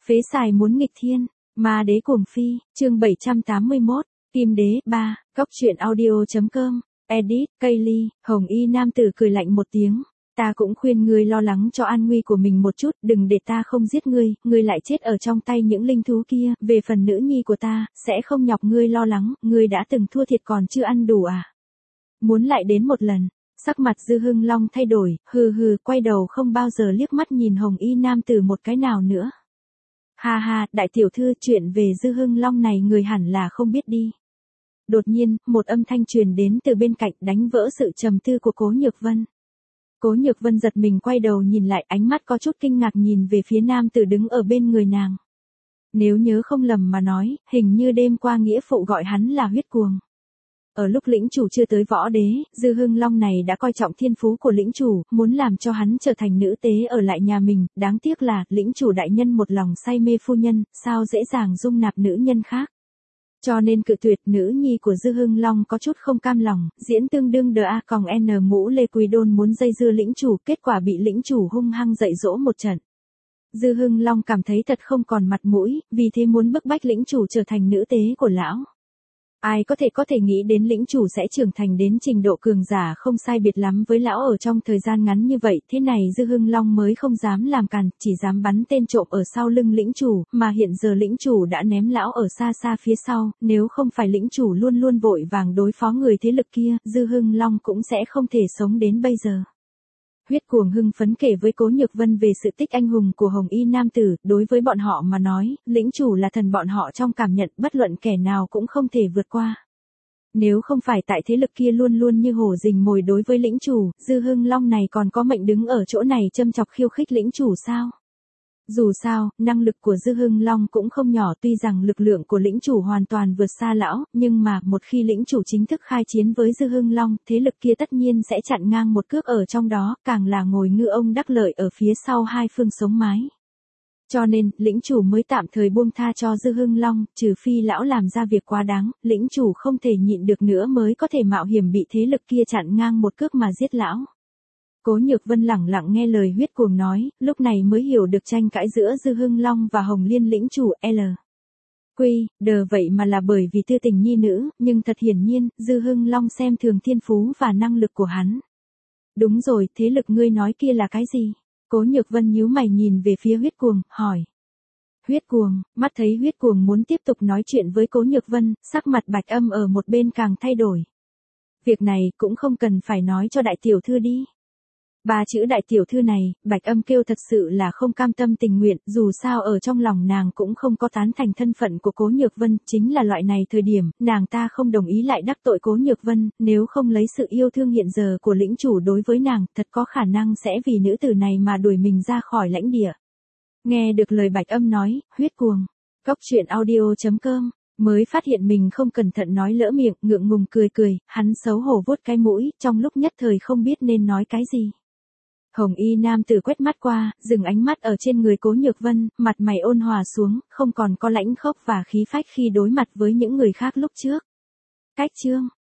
Phế xài muốn nghịch thiên, ma đế cuồng phi, chương 781, Kim đế 3, góc truyện audio.com, edit, Kaylee, Hồng Y nam tử cười lạnh một tiếng. Ta cũng khuyên ngươi lo lắng cho an nguy của mình một chút, đừng để ta không giết ngươi lại chết ở trong tay những linh thú kia, về phần nữ nhi của ta, sẽ không nhọc ngươi lo lắng, ngươi đã từng thua thiệt còn chưa ăn đủ à. Muốn lại đến một lần, sắc mặt Dư Hưng Long thay đổi, quay đầu không bao giờ liếc mắt nhìn Hồng Y nam tử một cái nào nữa. Ha ha, đại tiểu thư, chuyện về Dư Hưng Long này người hẳn là không biết đi. Đột nhiên, một âm thanh truyền đến từ bên cạnh đánh vỡ sự trầm tư của Cố Nhược Vân. Cố Nhược Vân giật mình quay đầu nhìn lại, ánh mắt có chút kinh ngạc nhìn về phía nam tử đứng ở bên người nàng. Nếu nhớ không lầm mà nói, hình như đêm qua nghĩa phụ gọi hắn là huyết cuồng. Ở lúc lĩnh chủ chưa tới võ đế, Dư Hưng Long này đã coi trọng thiên phú của lĩnh chủ, muốn làm cho hắn trở thành nữ tế ở lại nhà mình, đáng tiếc là, lĩnh chủ đại nhân một lòng say mê phu nhân, sao dễ dàng dung nạp nữ nhân khác. Cho nên cự tuyệt. Nữ nhi của Dư Hưng Long có chút không cam lòng, diễn tương đương đờ a còng n mũ Lê Quý Đôn muốn dây dưa lĩnh chủ, kết quả bị lĩnh chủ hung hăng dạy dỗ một trận. Dư Hưng Long cảm thấy thật không còn mặt mũi, vì thế muốn bức bách lĩnh chủ trở thành nữ tế của lão. Ai có thể nghĩ đến lĩnh chủ sẽ trưởng thành đến trình độ cường giả không sai biệt lắm với lão ở trong thời gian ngắn như vậy, thế này Dư Hưng Long mới không dám làm càn, chỉ dám bắn tên trộm ở sau lưng lĩnh chủ, mà hiện giờ lĩnh chủ đã ném lão ở xa xa phía sau, nếu không phải lĩnh chủ luôn luôn vội vàng đối phó người thế lực kia, Dư Hưng Long cũng sẽ không thể sống đến bây giờ. Huyết cuồng hưng phấn kể với Cố Nhược Vân về sự tích anh hùng của Hồng Y nam tử, đối với bọn họ mà nói, lĩnh chủ là thần bọn họ trong cảm nhận, bất luận kẻ nào cũng không thể vượt qua. Nếu không phải tại thế lực kia luôn luôn như hổ rình mồi đối với lĩnh chủ, Dư Hưng Long này còn có mệnh đứng ở chỗ này châm chọc khiêu khích lĩnh chủ sao? Dù sao, năng lực của Dư Hưng Long cũng không nhỏ, tuy rằng lực lượng của lĩnh chủ hoàn toàn vượt xa lão, nhưng mà một khi lĩnh chủ chính thức khai chiến với Dư Hưng Long, thế lực kia tất nhiên sẽ chặn ngang một cước ở trong đó, càng là ngồi ngư ông đắc lợi ở phía sau hai phương sống mái. Cho nên, lĩnh chủ mới tạm thời buông tha cho Dư Hưng Long, trừ phi lão làm ra việc quá đáng, lĩnh chủ không thể nhịn được nữa mới có thể mạo hiểm bị thế lực kia chặn ngang một cước mà giết lão. Cố Nhược Vân lẳng lặng nghe lời huyết cuồng nói, lúc này mới hiểu được tranh cãi giữa Dư Hưng Long và Hồng Liên lĩnh chủ L. Vậy mà là bởi vì tư tình nhi nữ, nhưng thật hiển nhiên, Dư Hưng Long xem thường thiên phú và năng lực của hắn. Đúng rồi, thế lực ngươi nói kia là cái gì? Cố Nhược Vân nhíu mày nhìn về phía huyết cuồng, hỏi. Huyết cuồng, mắt thấy huyết cuồng muốn tiếp tục nói chuyện với Cố Nhược Vân, sắc mặt Bạch Âm ở một bên càng thay đổi. Việc này cũng không cần phải nói cho đại tiểu thư đi. Ba chữ đại tiểu thư này, Bạch Âm kêu thật sự là không cam tâm tình nguyện, dù sao ở trong lòng nàng cũng không có tán thành thân phận của Cố Nhược Vân, chính là loại này thời điểm, nàng ta không đồng ý lại đắc tội Cố Nhược Vân, nếu không lấy sự yêu thương hiện giờ của lĩnh chủ đối với nàng, thật có khả năng sẽ vì nữ tử này mà đuổi mình ra khỏi lãnh địa. Nghe được lời Bạch Âm nói, huyết cuồng, góc truyện audio.com, mới phát hiện mình không cẩn thận nói lỡ miệng, ngượng ngùng cười, hắn xấu hổ vuốt cái mũi, trong lúc nhất thời không biết nên nói cái gì. Hồng Y nam tử quét mắt qua, dừng ánh mắt ở trên người Cố Nhược Vân, mặt mày ôn hòa xuống, không còn có lãnh khốc và khí phách khi đối mặt với những người khác lúc trước. Cách chương